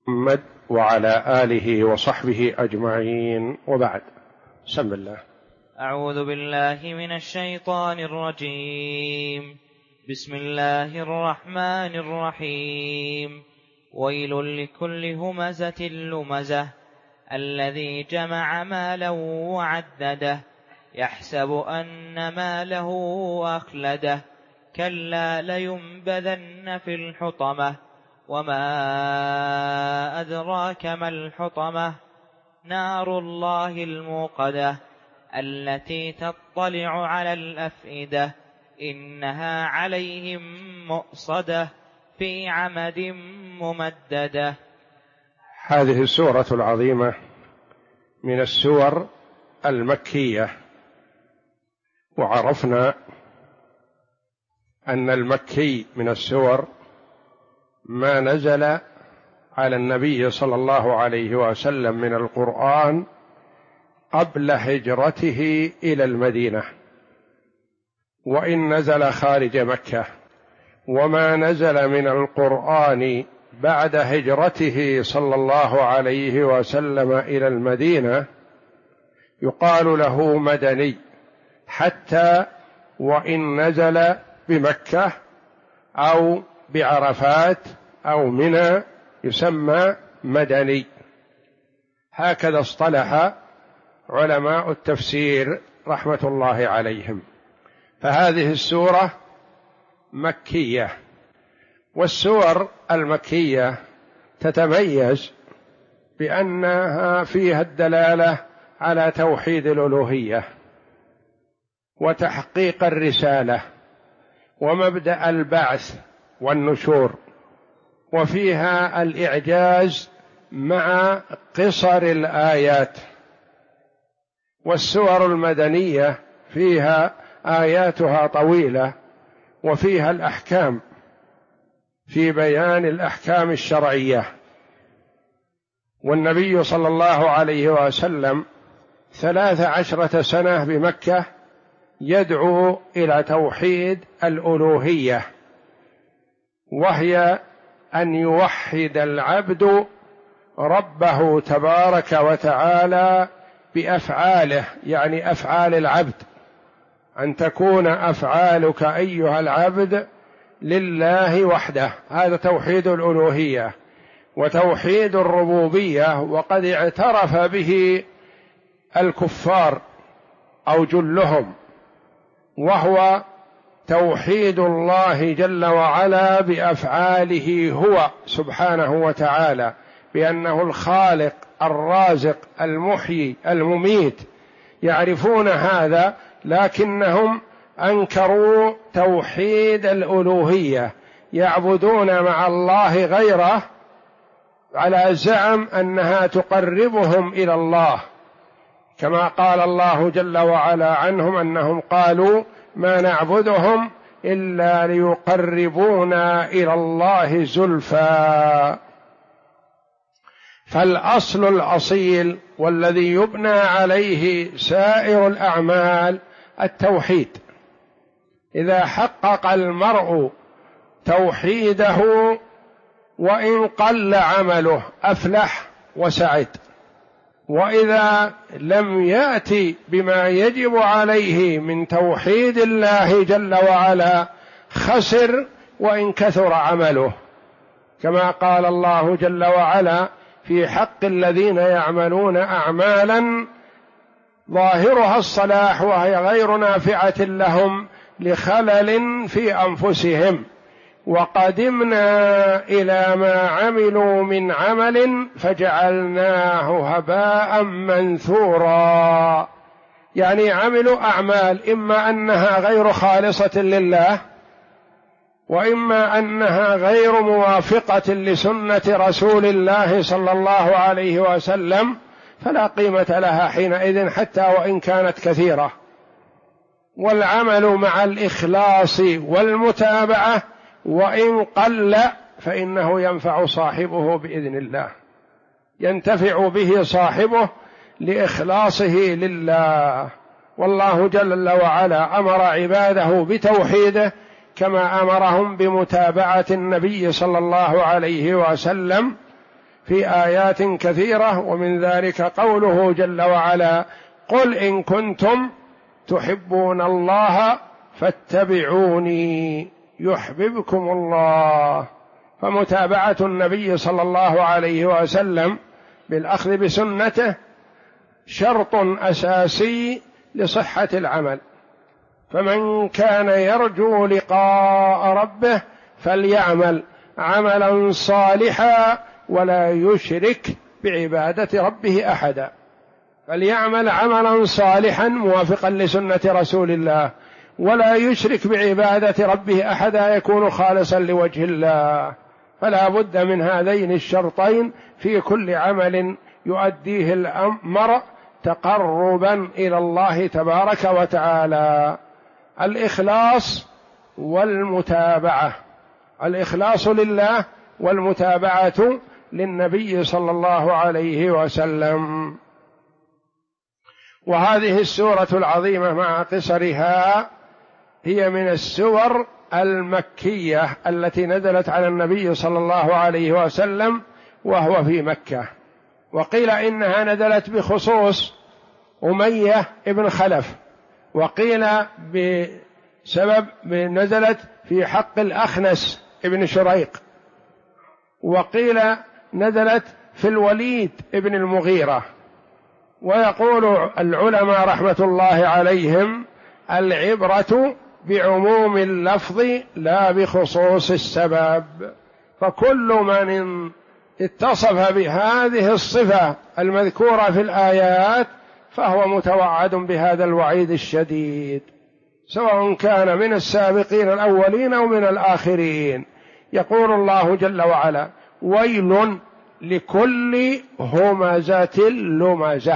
محمد وعلى آله وصحبه أجمعين، وبعد. بسم الله. أعوذ بالله من الشيطان الرجيم. بسم الله الرحمن الرحيم. ويل لكل همزة لمزة الذي جمع مالا وعدده يحسب أن ماله أخلده كلا لينبذن في الحطمة وما أدراك ما الحطمة نار الله الموقدة التي تطلع على الأفئدة إنها عليهم مؤصدة في عمد ممددة. هذه السورة العظيمة من السور المكية، وعرفنا أن المكي من السور ما نزل على النبي صلى الله عليه وسلم من القرآن قبل هجرته إلى المدينة، وإن نزل خارج مكة، وما نزل من القرآن بعد هجرته صلى الله عليه وسلم إلى المدينة يقال له مدني، حتى وإن نزل بمكة أو بعرفات أو منى يسمى مدني. هكذا اصطلح علماء التفسير رحمة الله عليهم. فهذه السورة مكية، والسور المكية تتميز بأنها فيها الدلالة على توحيد الألوهية وتحقيق الرسالة ومبدأ البعث والنشور، وفيها الإعجاز مع قصر الآيات. والسور المدنية فيها آياتها طويلة، وفيها الأحكام في بيان الأحكام الشرعية. والنبي صلى الله عليه وسلم 13 سنة بمكة يدعو إلى توحيد الألوهية، وهي أن يوحد العبد ربه تبارك وتعالى بأفعاله، يعني أفعال العبد، أن تكون أفعالك أيها العبد لله وحده. هذا توحيد الألوهية. وتوحيد الربوبية وقد اعترف به الكفار أو جلهم، وهو توحيد الله جل وعلا بأفعاله هو سبحانه وتعالى، بأنه الخالق الرازق المحيي المميت. يعرفون هذا، لكنهم أنكروا توحيد الألوهية، يعبدون مع الله غيره على زعم أنها تقربهم إلى الله، كما قال الله جل وعلا عنهم أنهم قالوا ما نعبدهم إلا ليقربونا إلى الله زلفى. فالأصل الأصيل والذي يبنى عليه سائر الأعمال التوحيد. إذا حقق المرء توحيده وإن قل عمله أفلح وسعد، وإذا لم يأتي بما يجب عليه من توحيد الله جل وعلا خسر وإن كثر عمله، كما قال الله جل وعلا في حق الذين يعملون أعمالا ظاهرها الصلاح وهي غير نافعة لهم لخلل في أنفسهم وقدمنا إلى ما عملوا من عمل فجعلناه هباء منثورا. يعني عملوا أعمال إما أنها غير خالصة لله، وإما أنها غير موافقة لسنة رسول الله صلى الله عليه وسلم، فلا قيمة لها حينئذ حتى وإن كانت كثيرة. والعمل مع الإخلاص والمتابعة وإن قل فإنه ينفع صاحبه بإذن الله، ينتفع به صاحبه لإخلاصه لله. والله جل وعلا أمر عباده بتوحيده كما أمرهم بمتابعة النبي صلى الله عليه وسلم في آيات كثيرة، ومن ذلك قوله جل وعلا: قل إن كنتم تحبون الله فاتبعوني يحببكم الله. فمتابعة النبي صلى الله عليه وسلم بالأخذ بسنته شرط أساسي لصحة العمل. فمن كان يرجو لقاء ربه فليعمل عملا صالحا ولا يشرك بعبادة ربه أحدا. فليعمل عملا صالحا موافقا لسنة رسول الله، ولا يشرك بعبادة ربه أحدا، يكون خالصا لوجه الله. فلا بد من هذين الشرطين في كل عمل يؤديه الأمر تقربا إلى الله تبارك وتعالى: الإخلاص والمتابعة، الإخلاص لله والمتابعة للنبي صلى الله عليه وسلم. وهذه السورة العظيمة مع قصرها هي من السور المكية التي نزلت على النبي صلى الله عليه وسلم وهو في مكة. وقيل إنها نزلت بخصوص أمية ابن خلف، وقيل بسبب نزلت في حق الأخنس ابن شريق، وقيل نزلت في الوليد ابن المغيرة. ويقول العلماء رحمة الله عليهم: العبرة بعموم اللفظ لا بخصوص السبب. فكل من اتصف بهذه الصفة المذكورة في الآيات فهو متوعد بهذا الوعيد الشديد، سواء كان من السابقين الأولين أو من الآخرين. يقول الله جل وعلا: ويل لكل همزة لمزة.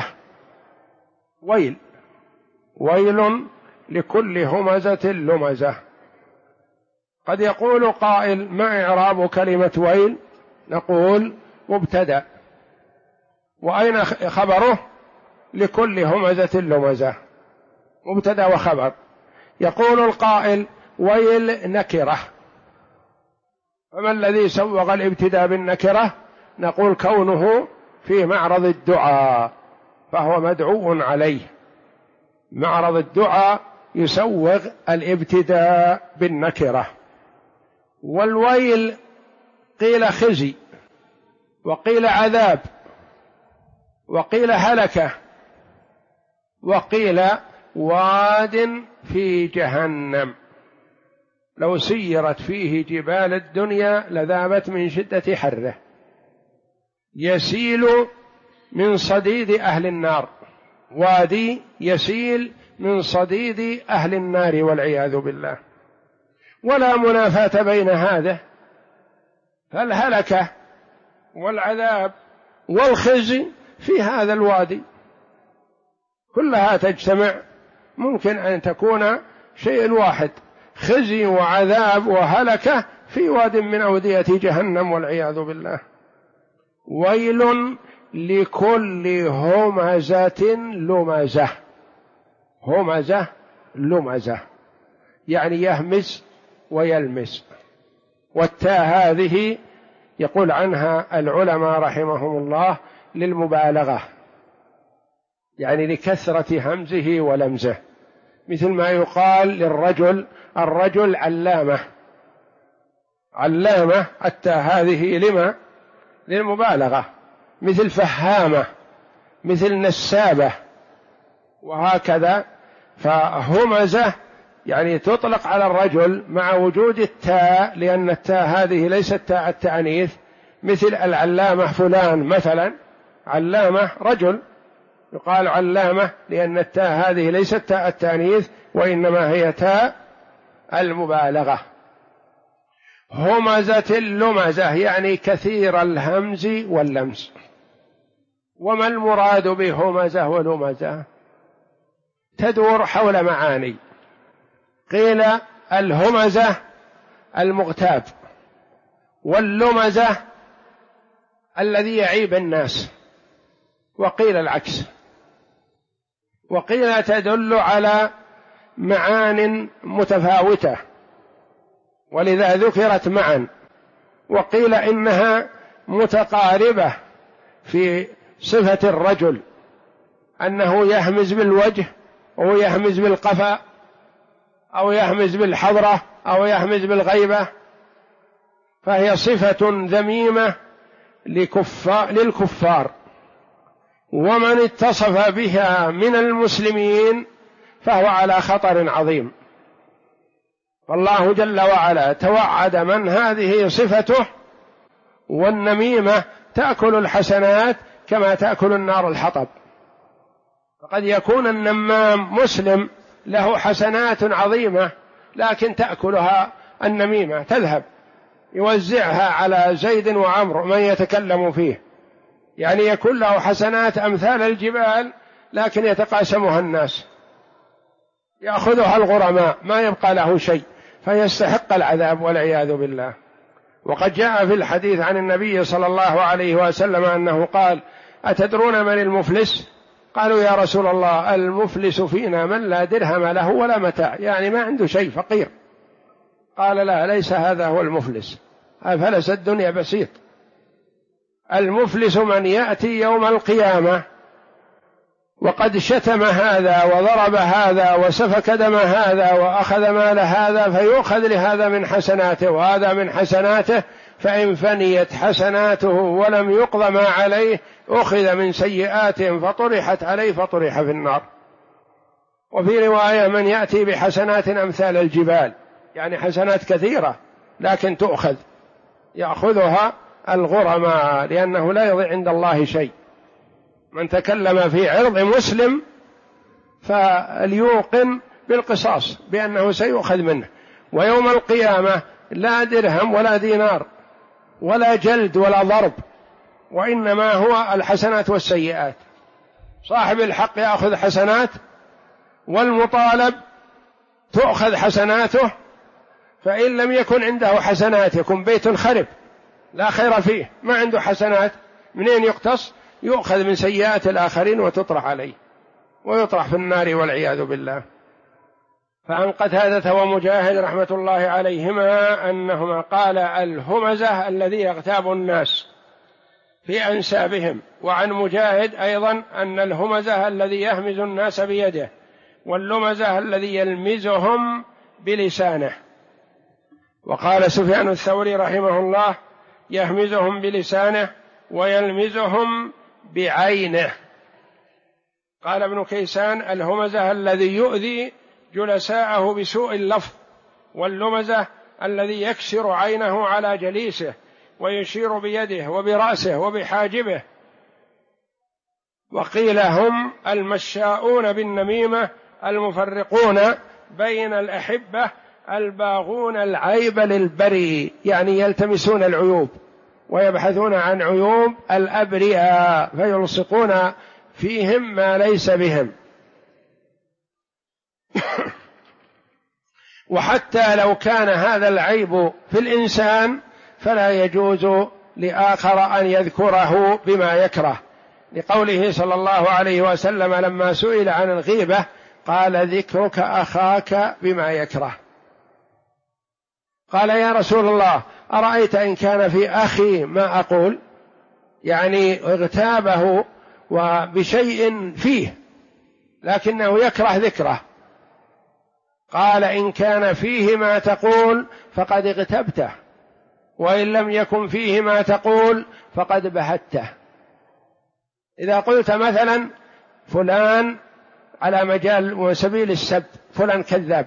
ويل لكل همزة لمزة. قد يقول قائل: ما إعراب كلمة ويل؟ نقول: مبتدأ، وأين خبره؟ لكل همزة لمزة، مبتدأ وخبر. يقول القائل: ويل نكرة، فما الذي سوغ الابتداء بالنكرة؟ نقول: كونه في معرض الدعاء فهو مدعو عليه. معرض الدعاء يسوغ الابتداء بالنكرة. والويل قيل خزي، وقيل عذاب، وقيل هلكة، وقيل واد في جهنم لو سيرت فيه جبال الدنيا لذابت من شدة حره، يسيل من صديد أهل النار، وادي يسيل من صديد أهل النار والعياذ بالله. ولا منافاة بين هذا، فالهلكة والعذاب والخزي في هذا الوادي كلها تجتمع، ممكن أن تكون شيء واحد، خزي وعذاب وهلكة في واد من أودية جهنم والعياذ بالله. ويل لكل همزة لمزة. همزة لمزة يعني يهمز ويلمز. والتاء هذه يقول عنها العلماء رحمهم الله للمبالغة، يعني لكثرة همزه ولمزه، مثل ما يقال للرجل: الرجل علامة. علامة التاء هذه لما؟ للمبالغة. مثل فهامة، مثل نسابة، وهكذا. فهمزة يعني تطلق على الرجل مع وجود التاء، لأن التاء هذه ليست تاء التأنيث، مثل العلامة فلان مثلا، علامة رجل يقال علامة، لأن التاء هذه ليست تاء التأنيث وإنما هي تاء المبالغة. همزة لمزة يعني كثير الهمز واللمز. وما المراد بهمزة ولمزة؟ تدور حول معاني. قيل الهمزة المغتاب، واللمزة الذي يعيب الناس، وقيل العكس. وقيل تدل على معان متفاوتة ولذا ذكرت معا. وقيل إنها متقاربة في صفة الرجل، أنه يهمز بالوجه أو يهمز بالقفا أو يهمز بالحضرة أو يهمز بالغيبة، فهي صفة ذميمة للكفار، ومن اتصف بها من المسلمين فهو على خطر عظيم. فالله جل وعلا توعد من هذه صفته، والنميمة تأكل الحسنات كما تأكل النار الحطب. فقد يكون النمام مسلم له حسنات عظيمة، لكن تأكلها النميمة، تذهب يوزعها على زيد وعمرو من يتكلم فيه، يعني يكون له حسنات أمثال الجبال، لكن يتقاسمها الناس، يأخذها الغرماء، ما يبقى له شيء، فيستحق العذاب والعياذ بالله. وقد جاء في الحديث عن النبي صلى الله عليه وسلم أنه قال: أتدرون من المفلس؟ قالوا: يا رسول الله، المفلس فينا من لا درهم له ولا متاع، يعني ما عنده شيء، فقير. قال: لا، ليس هذا هو المفلس، أفلس الدنيا بسيط. المفلس من يأتي يوم القيامة وقد شتم هذا وضرب هذا وسفك دم هذا وأخذ مال هذا، فيؤخذ لهذا من حسناته وهذا من حسناته، فإن فنيت حسناته ولم يقض ما عليه أخذ من سيئاتهم فطرحت عليه فطرح في النار. وفي رواية: من يأتي بحسنات أمثال الجبال، يعني حسنات كثيرة لكن تؤخذ، يأخذها الغرماء، لأنه لا يضيع عند الله شيء. من تكلم في عرض مسلم فليوقن بالقصاص بأنه سيؤخذ منه، ويوم القيامة لا درهم ولا دينار ولا جلد ولا ضرب، وإنما هو الحسنات والسيئات. صاحب الحق يأخذ حسنات، والمطالب تؤخذ حسناته، فإن لم يكن عنده حسنات يكون بيت خرب لا خير فيه، ما عنده حسنات، منين يقتص؟ يؤخذ من سيئات الآخرين وتطرح عليه ويطرح في النار والعياذ بالله. فعن قتادة ومجاهد رحمة الله عليهما أنهما قال: الهمزة الذي يغتاب الناس في أنسابهم. وعن مجاهد أيضا أن الهمزة الذي يهمز الناس بيده، واللمزة الذي يلمزهم بلسانه. وقال سفيان الثوري رحمه الله: يهمزهم بلسانه ويلمزهم بعينه. قال ابن كيسان: الهمزة الذي يؤذي جلساءه بسوء اللفظ، واللمزة الذي يكسر عينه على جليسه ويشير بيده وبرأسه وبحاجبه. وقيل هم المشاؤون بالنميمة المفرقون بين الأحبة الباغون العيب للبري، يعني يلتمسون العيوب ويبحثون عن عيوب الأبرياء فيلصقون فيهم ما ليس بهم. وحتى لو كان هذا العيب في الإنسان فلا يجوز لآخر أن يذكره بما يكره، لقوله صلى الله عليه وسلم لما سئل عن الغيبة قال: ذكرك أخاك بما يكره. قال: يا رسول الله، أرأيت إن كان في أخي ما أقول، يعني اغتابه وبشيء فيه لكنه يكره ذكره. قال: إن كان فيه ما تقول فقد اغتبته، وإن لم يكن فيه ما تقول فقد بهته. إذا قلت مثلا فلان على مجال وسبيل السب فلان كذاب،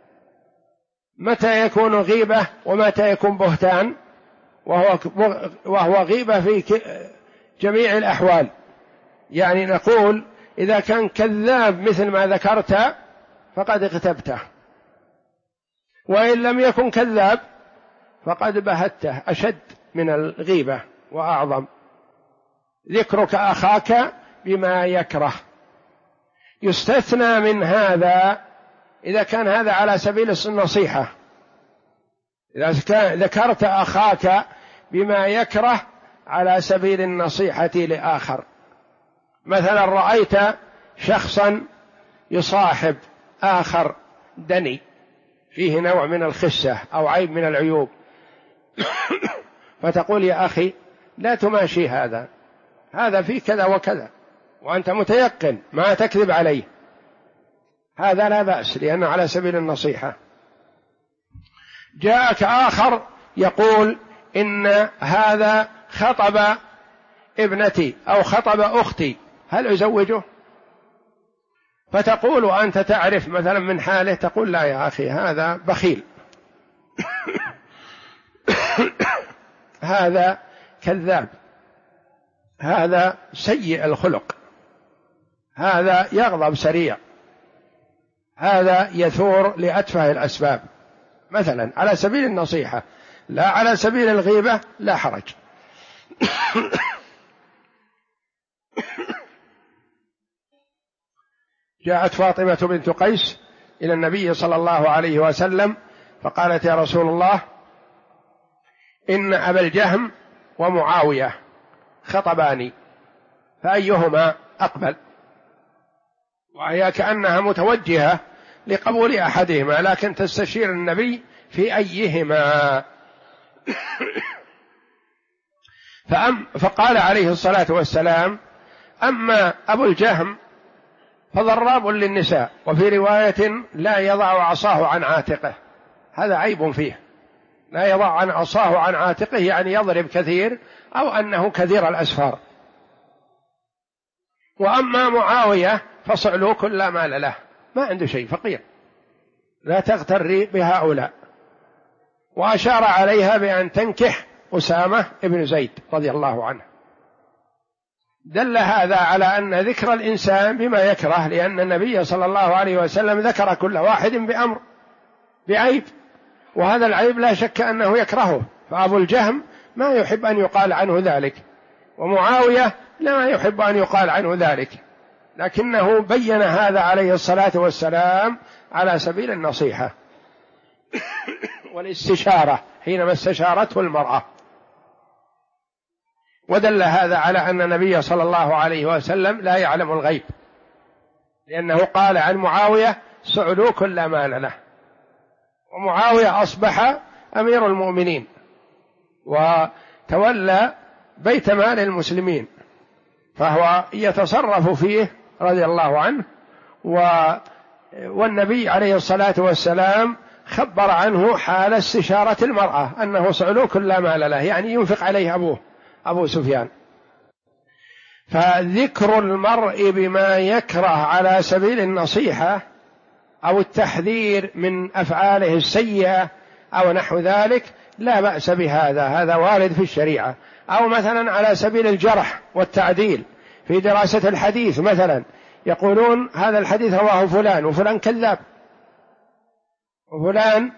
متى يكون غيبة ومتى يكون بهتان؟ وهو غيبة في جميع الأحوال. يعني نقول إذا كان كذاب مثل ما ذكرت فقد اغتبته، وإن لم يكن كذاب فقد بهته، أشد من الغيبة وأعظم. ذكرك أخاك بما يكره. يستثنى من هذا إذا كان هذا على سبيل النصيحة، إذا ذكرت أخاك بما يكره على سبيل النصيحة لآخر. مثلا رأيت شخصا يصاحب آخر دني فيه نوع من الخسة أو عيب من العيوب، فتقول: يا أخي لا تماشي هذا في كذا وكذا وأنت متيقن ما تكذب عليه، هذا لا بأس لأنه على سبيل النصيحة. جاءك آخر يقول إن هذا خطب ابنتي أو خطب أختي، هل أزوجه؟ فتقول وأنت تعرف مثلا من حاله، تقول لا يا أخي هذا بخيل هذا كذاب، هذا سيء الخلق، هذا يغضب سريع، هذا يثور لأتفه الأسباب، مثلا على سبيل النصيحة، لا على سبيل الغيبة لا حرج. جاءت فاطمة بنت قيس إلى النبي صلى الله عليه وسلم فقالت يا رسول الله إن أبا الجهم ومعاوية خطباني فأيهما أقبل، وهي كأنها متوجهة لقبول أحدهما لكن تستشير النبي في أيهما. فقال عليه الصلاة والسلام أما أبو الجهم فضراب للنساء، وفي رواية لا يضع عصاه عن عاتقه، هذا عيب فيه، لا يضع عن عصاه عن عاتقه يعني يضرب كثير أو أنه كثير الأسفار. وأما معاوية فصعلوك لا مال له، ما عنده شيء، فقير، لا تغتري بهؤلاء. وأشار عليها بأن تنكح أسامة بن زيد رضي الله عنه. دل هذا على أن ذكر الإنسان بما يكره، لأن النبي صلى الله عليه وسلم ذكر كل واحد بأمر بعيب، وهذا العيب لا شك أنه يكرهه، فأبو الجهم ما يحب أن يقال عنه ذلك، ومعاوية لا يحب أن يقال عنه ذلك، لكنه بين هذا عليه الصلاة والسلام على سبيل النصيحة والاستشارة حينما استشارته المرأة. ودل هذا على أن النبي صلى الله عليه وسلم لا يعلم الغيب، لأنه قال عن معاوية سعلوك لا مال له، ومعاوية أصبح أمير المؤمنين وتولى بيت مال المسلمين، فهو يتصرف فيه رضي الله عنه، والنبي عليه الصلاة والسلام خبر عنه حال استشارة المرأة أنه صعلوك لا مال له، يعني ينفق عليه أبو سفيان. فذكر المرء بما يكره على سبيل النصيحة أو التحذير من أفعاله السيئة أو نحو ذلك لا بأس بهذا، هذا وارد في الشريعة. أو مثلا على سبيل الجرح والتعديل في دراسة الحديث، مثلا يقولون هذا الحديث رواه فلان وفلان كذاب، وفلان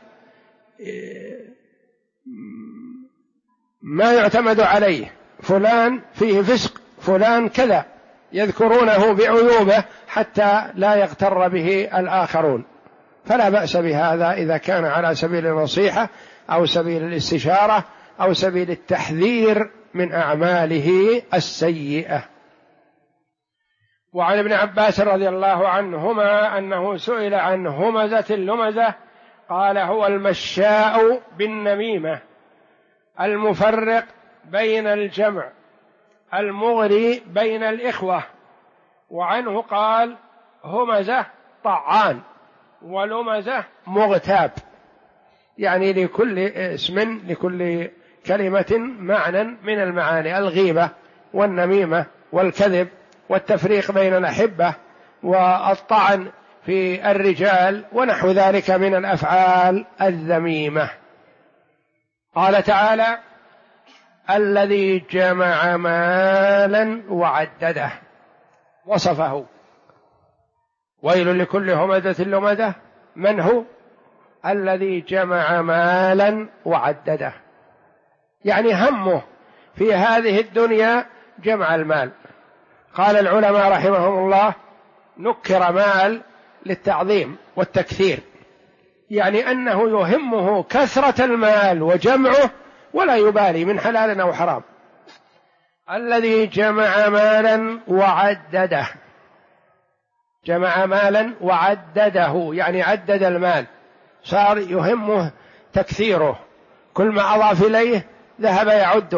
ما يعتمد عليه، فلان فيه فسق، فلان كذا، يذكرونه بعيوبه حتى لا يغتر به الآخرون، فلا بأس بهذا إذا كان على سبيل النصيحة أو سبيل الاستشارة أو سبيل التحذير من أعماله السيئة. وعن ابن عباس رضي الله عنهما أنه سئل عن همزة اللمزة قال هو المشاء بالنميمة المفرق بين الجمع المغري بين الإخوة. وعنه قال همزة طعان ولمزة مغتاب، يعني لكل اسم لكل كلمة معنى من المعاني، الغيبة والنميمة والكذب والتفريق بين الأحبة والطعن في الرجال ونحو ذلك من الأفعال الذميمة. قال تعالى الذي جمع مالا وعدده، وصفه ويل لكل همزة لمزة، من هو؟ الذي جمع مالا وعدده، يعني همه في هذه الدنيا جمع المال. قال العلماء رحمهم الله نكر مال للتعظيم والتكثير، يعني أنه يهمه كثرة المال وجمعه ولا يبالي من حلال أو حرام. الذي جمع مالا وعدده، جمع مالا وعدده يعني عدد المال، صار يهمه تكثيره، كل ما أضاف إليه ذهب يعده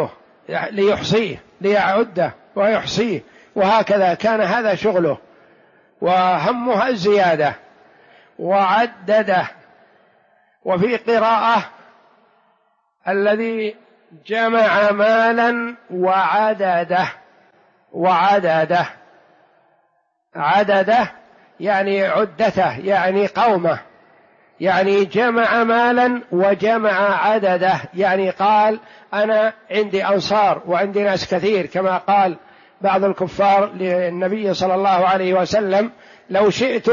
ليحصيه ليعده ويحصيه، وهكذا كان هذا شغله وهمها الزيادة. وعدده. وفي قراءة الذي جمع مالا وعدده. وعدده، عدده يعني عدته، يعني قومه، يعني جمع مالا وجمع عدده، يعني قال أنا عندي أنصار وعندي ناس كثير، كما قال بعض الكفار للنبي صلى الله عليه وسلم لو شئت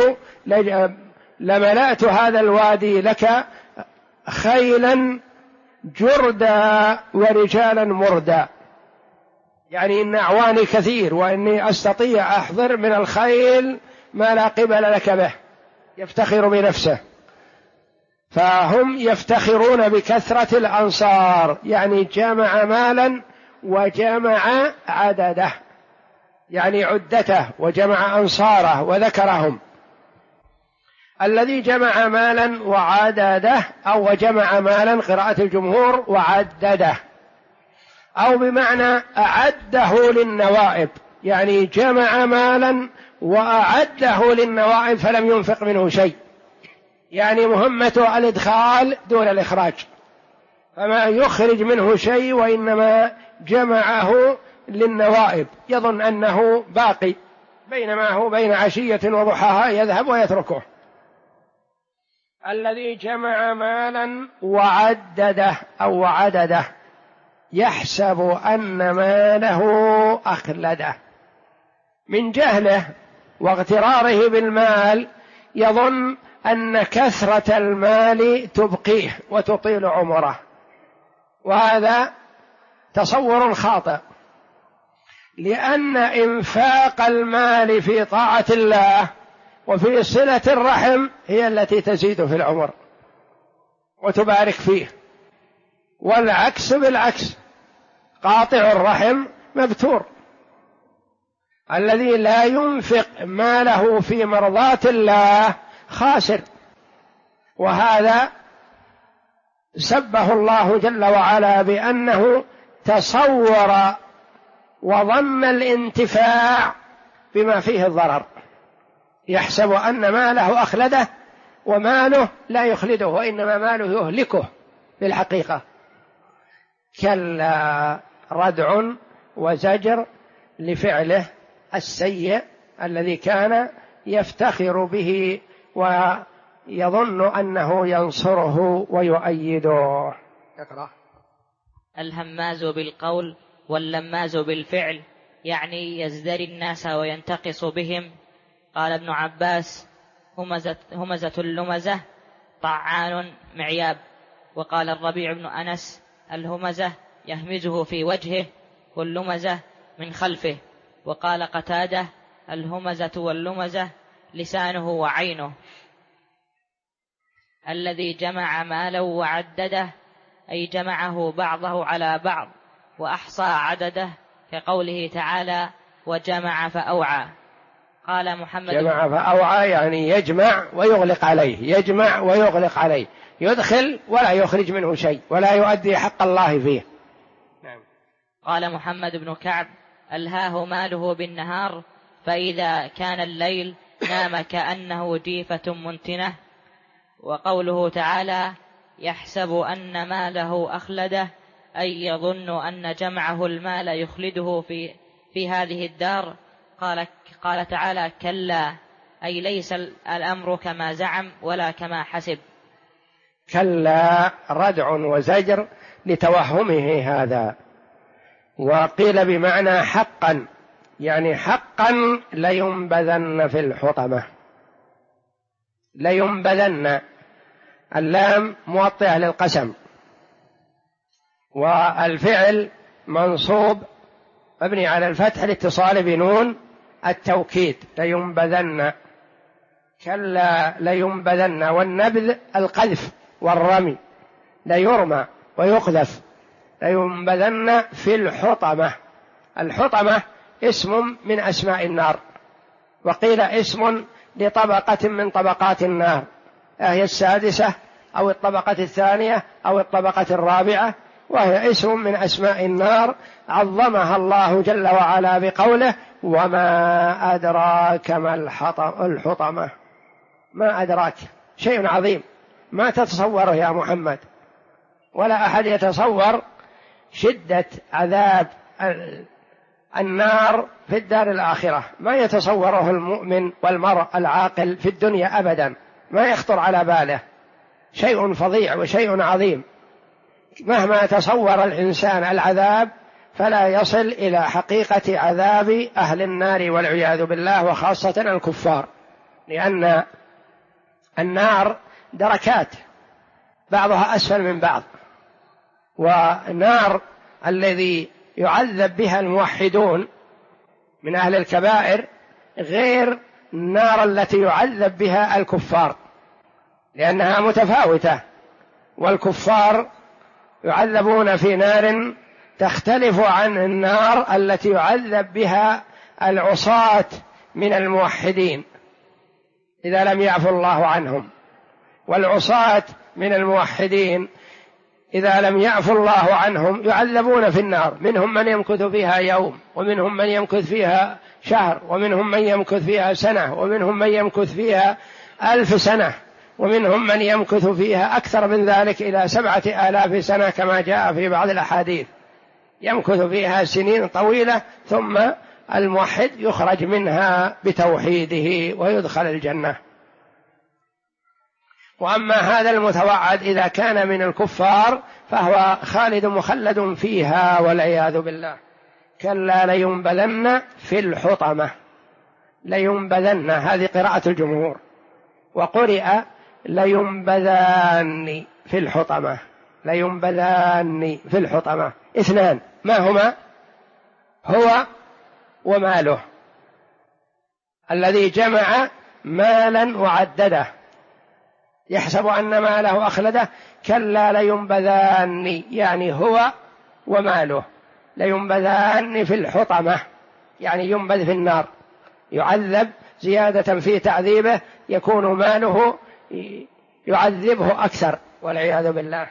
لملأت هذا الوادي لك خيلا جردا ورجالا مردا، يعني إن أعواني كثير وإني أستطيع أحضر من الخيل ما لا قبل لك به. يفتخر بنفسه، فهم يفتخرون بكثرة الأنصار، يعني جمع مالا وجمع عدده، يعني عدته وجمع أنصاره وذكرهم. الذي جمع مالا وعدده، أو وجمع مالا قراءة الجمهور وعدده، أو بمعنى أعده للنوائب، يعني جمع مالا وأعده للنوائب فلم ينفق منه شيء، يعني مهمته الإدخال دون الإخراج، فما يخرج منه شيء، وإنما جمعه للنوائب، يظن أنه باقي، بينما هو بين عشية وضحاها يذهب ويتركه. الذي جمع مالا وعدده أو وعدده يحسب أن ماله أخلده، من جهله واغتراره بالمال يظن أن كثرة المال تبقيه وتطيل عمره، وهذا تصور خاطئ، لأن إنفاق المال في طاعة الله وفي صلة الرحم هي التي تزيد في العمر وتبارك فيه، والعكس بالعكس، قاطع الرحم مبتور. الذي لا ينفق ماله في مرضاة الله خاسر، وهذا سبه الله جل وعلا بأنه تصور وظن الانتفاع بما فيه الضرر، يحسب أن ماله أخلده، وماله لا يخلده، وإنما ماله يهلكه في الحقيقة. كلا، ردع وزجر لفعله السيء الذي كان يفتخر به ويظن أنه ينصره ويؤيده. اقرأ. الهماز بالقول واللماز بالفعل، يعني يزدري الناس وينتقص بهم. قال ابن عباس: همزة اللمزة طعان معياب. وقال الربيع بن أنس: الهمزة يهمزه في وجهه، واللمزة من خلفه. وقال قتادة: الهمزة واللمزة لسانه وعينه. الذي جمع مالا وعدده، أي جمعه بعضه على بعض وأحصى عدده، كقوله تعالى: وجمع فأوعى. قال محمد: جمع فأوعى يعني يجمع ويغلق عليه، يجمع ويغلق عليه، يدخل ولا يخرج منه شيء ولا يؤدي حق الله فيه. نعم. قال محمد بن كعب: ألهاه ماله بالنهار، فإذا كان الليل نام كأنه جيفة منتنة. وقوله تعالى: يحسب أن ماله أخلده، أي يظن أن جمعه المال يخلده في هذه الدار. قال تعالى: كلا، أي ليس الأمر كما زعم ولا كما حسب. كلا ردع وزجر لتوهمه هذا. وقيل بمعنى حقا، يعني حقا لينبذن في الحطمة، لينبذن، اللام موطئة للقسم، والفعل منصوب مبني على الفتح لاتصال بنون التوكيد، لينبذن. كلا لينبذن، والنبذ القذف والرمي، ليرمى ويقذف، لينبذن في الحطمة. الحطمة اسم من أسماء النار، وقيل اسم لطبقة من طبقات النار، هي السادسة أو الطبقة الثانية أو الطبقة الرابعة، وهي اسم من أسماء النار عظمها الله جل وعلا بقوله: وما أدراك ما الحطمة. ما أدراك، شيء عظيم ما تتصوره يا محمد، ولا أحد يتصور شدة عذاب النار في الدار الآخرة، ما يتصوره المؤمن والمرء العاقل في الدنيا أبدا، ما يخطر على باله، شيء فظيع وشيء عظيم. مهما تصور الإنسان العذاب فلا يصل إلى حقيقة عذاب أهل النار والعياذ بالله، وخاصة الكفار، لأن النار دركات بعضها أسفل من بعض، ونار الذي يعذب بها الموحدون من أهل الكبائر غير النار التي يعذب بها الكفار، لأنها متفاوتة، والكفار يعذبون في نار تختلف عن النار التي يعذب بها العصاة من الموحدين إذا لم يعفو الله عنهم، والعصاة من الموحدين إذا لم يعفو الله عنهم يعذبون في النار، منهم من يمكث فيها يوم، ومنهم من يمكث فيها شهر، ومنهم من يمكث فيها سنة، ومنهم من يمكث فيها 1000 سنة، ومنهم من يمكث فيها أكثر من ذلك إلى 7000 سنة كما جاء في بعض الأحاديث، يمكث فيها سنين طويلة، ثم الموحد يخرج منها بتوحيده ويدخل الجنة. وأما هذا المتوعد إذا كان من الكفار فهو خالد مخلد فيها والعياذ بالله. كلا لينبذن في الحطمة، لينبذن هذه قراءة الجمهور، وقرئ لينبذان في الحطمة، لينبذان في الحطمة، اثنان، ما هما؟ هو وماله، الذي جمع مالا وعدده يحسب أن ماله أخلده، كلا لينبذان يعني هو وماله، لينبذان في الحطمة يعني ينبذ في النار، يعذب زيادة في تعذيبه، يكون ماله يعذبه أكثر والعياذ بالله.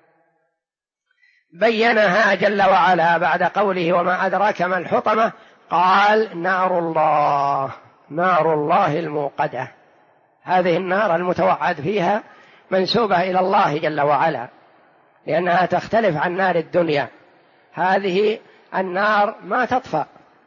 بينها جل وعلا بعد قوله وما أدراك ما الحطمة، قال نار الله، نار الله الموقدة. هذه النار المتوعد فيها منسوبة إلى الله جل وعلا، لأنها تختلف عن نار الدنيا. هذه النار ما تطفأ،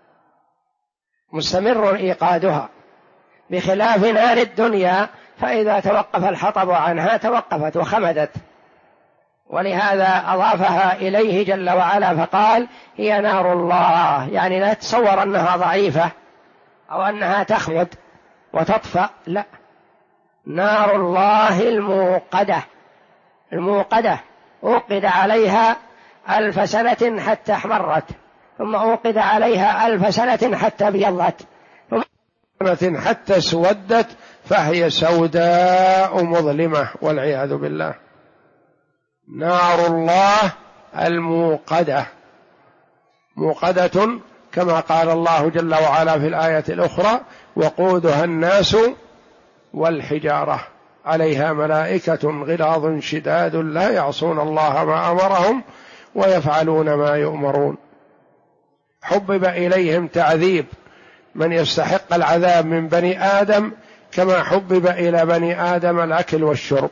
مستمر إيقادها، بخلاف نار الدنيا فإذا توقف الحطب عنها توقفت وخمدت، ولهذا أضافها إليه جل وعلا فقال هي نار الله، يعني لا تتصور أنها ضعيفة أو أنها تخمد وتطفأ، لا، نار الله الموقدة، الموقدة أوقد عليها 1000 سنة حتى احمرت، ثم أوقد عليها 1000 سنة حتى ابيضت، ثم حتى اسودت فهي سوداء مظلمة والعياذ بالله. نار الله الموقدة، موقدة كما قال الله جل وعلا في الآية الأخرى وقودها الناس والحجارة عليها ملائكة غلاظ شداد لا يعصون الله ما أمرهم ويفعلون ما يؤمرون. حبب إليهم تعذيب من يستحق العذاب من بني آدم كما حبب إلى بني آدم الأكل والشرب.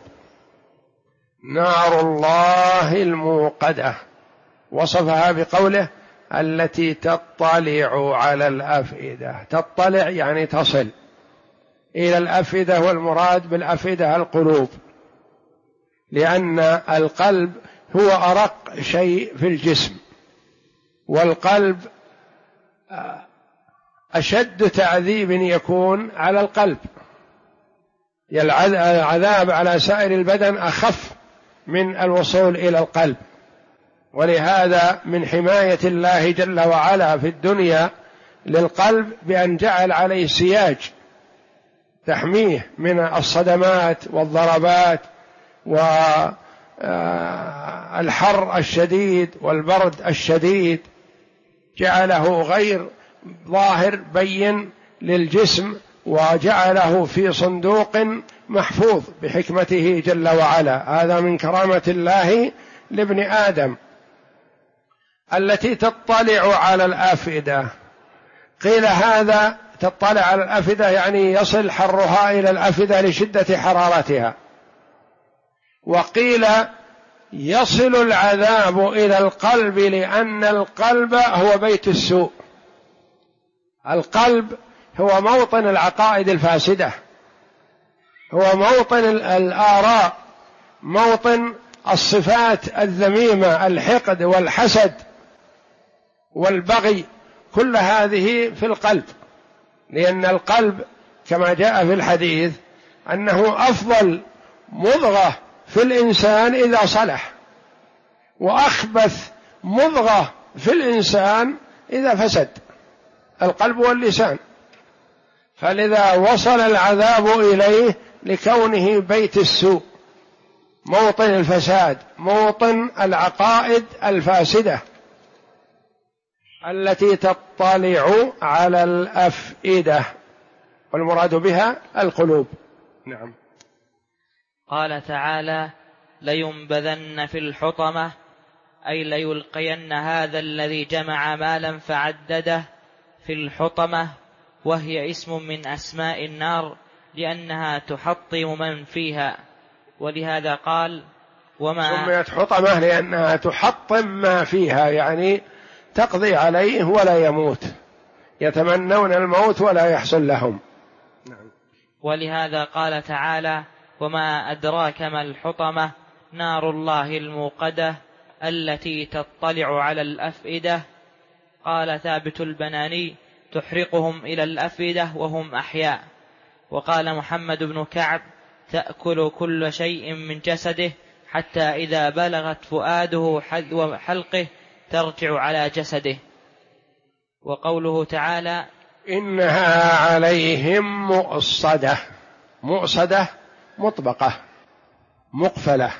نار الله الموقدة وصفها بقوله التي تطلع على الأفئدة، تطلع يعني تصل إلى الأفئدة، والمراد بالأفئدة القلوب، لأن القلب هو أرق شيء في الجسم، والقلب أشد تعذيب يكون على القلب، العذاب على سائر البدن أخف من الوصول إلى القلب. ولهذا من حماية الله جل وعلا في الدنيا للقلب بأن جعل عليه سياج تحميه من الصدمات والضربات والحر الشديد والبرد الشديد، جعله غير ظاهر بين للجسم، وجعله في صندوق محفوظ بحكمته جل وعلا. هذا من كرامة الله لابن آدم التي تطلع على الأفئدة. قيل هذا تطلع على الأفئدة يعني يصل حرها إلى الأفئدة لشدة حرارتها، وقيل يصل العذاب إلى القلب لأن القلب هو بيت السوء. القلب هو موطن العقائد الفاسدة، هو موطن الآراء، موطن الصفات الذميمة، الحقد والحسد والبغي، كل هذه في القلب، لأن القلب كما جاء في الحديث أنه أفضل مضغة في الإنسان إذا صلح، وأخبث مضغة في الإنسان إذا فسد، القلب واللسان. فلذا وصل العذاب إليه لكونه بيت السوء، موطن الفساد، موطن العقائد الفاسدة التي تطلع على الأفئدة، والمراد بها القلوب. نعم. قال تعالى: لينبذن في الحطمة، أي ليلقين هذا الذي جمع مالا فعدده في الحطمة، وهي اسم من أسماء النار لأنها تحطم من فيها، ولهذا قال: وما سميت حطمة لأنها تحطم ما فيها، يعني تقضي عليه ولا يموت، يتمنون الموت ولا يحصل لهم. نعم. ولهذا قال تعالى: وما أدراك ما الحطمة، نار الله الموقدة التي تطلع على الأفئدة. قال ثابت البناني: تحرقهم إلى الأفئدة وهم أحياء. وقال محمد بن كعب: تأكل كل شيء من جسده حتى إذا بلغت فؤاده حذو حلقه ترجع على جسده. وقوله تعالى: إنها عليهم مؤصدة. مؤصدة مطبقة مقفلة،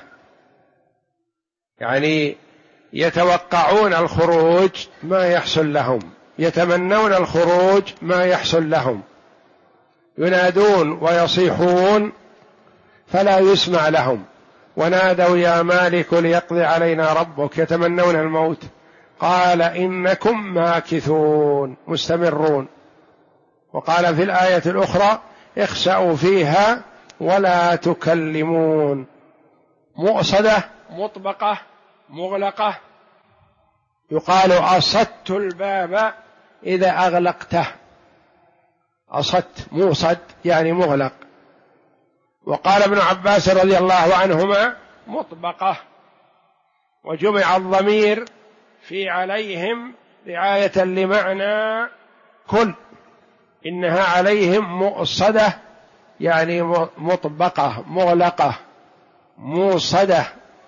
يعني يتوقعون الخروج ما يحصل لهم، يتمنون الخروج ما يحصل لهم، ينادون ويصيحون فلا يسمع لهم. ونادوا يا مالك ليقضي علينا ربك، يتمنون الموت. قال إنكم ماكثون مستمرون. وقال في الآية الأخرى: اخسأوا فيها ولا تكلمون. مؤصدة مطبقة مغلقة. يقال أصدت الباب إذا أغلقته، أصدت موصد يعني مغلق. وقال ابن عباس رضي الله عنهما: مطبقة. وجمع الضمير في عليهم رعاية لمعنى كل. إنها عليهم مؤصدة يعني مطبقة مغلقة موصدة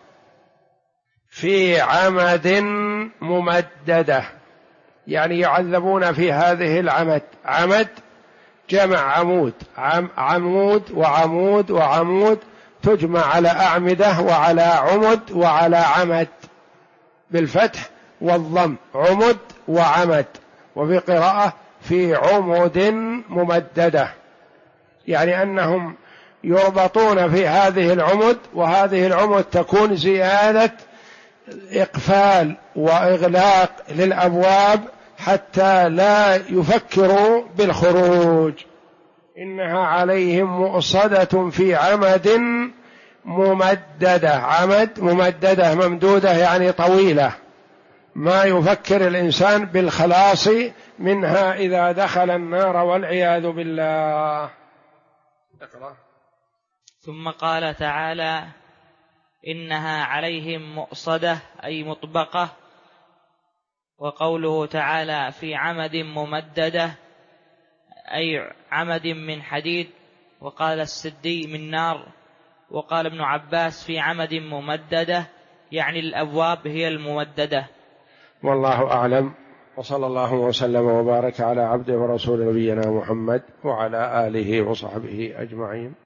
في عمد ممددة، يعني يعذبون في هذه العمد. عمد جمع عمود، عمود وعمود وعمود، تجمع على أعمدة وعلى عمد وعلى عمد بالفتح والضم، عمد وعمد. وفي قراءة في عمد ممددة، يعني أنهم يربطون في هذه العمد، وهذه العمد تكون زيادة إقفال وإغلاق للأبواب حتى لا يفكروا بالخروج. إنها عليهم مؤصدة في عمد ممددة. عمد ممددة ممدودة يعني طويلة، ما يفكر الإنسان بالخلاص منها إذا دخل النار والعياذ بالله. اقرأ. ثم قال تعالى: إنها عليهم مؤصدة أي مطبقة. وقوله تعالى: في عمد ممددة أي عمد من حديد. وقال السدي: من نار. وقال ابن عباس: في عمد ممددة يعني الأبواب هي الممددة. والله أعلم، وصلى الله وسلم وبارك على عبده ورسول نبينا محمد وعلى آله وصحبه أجمعين.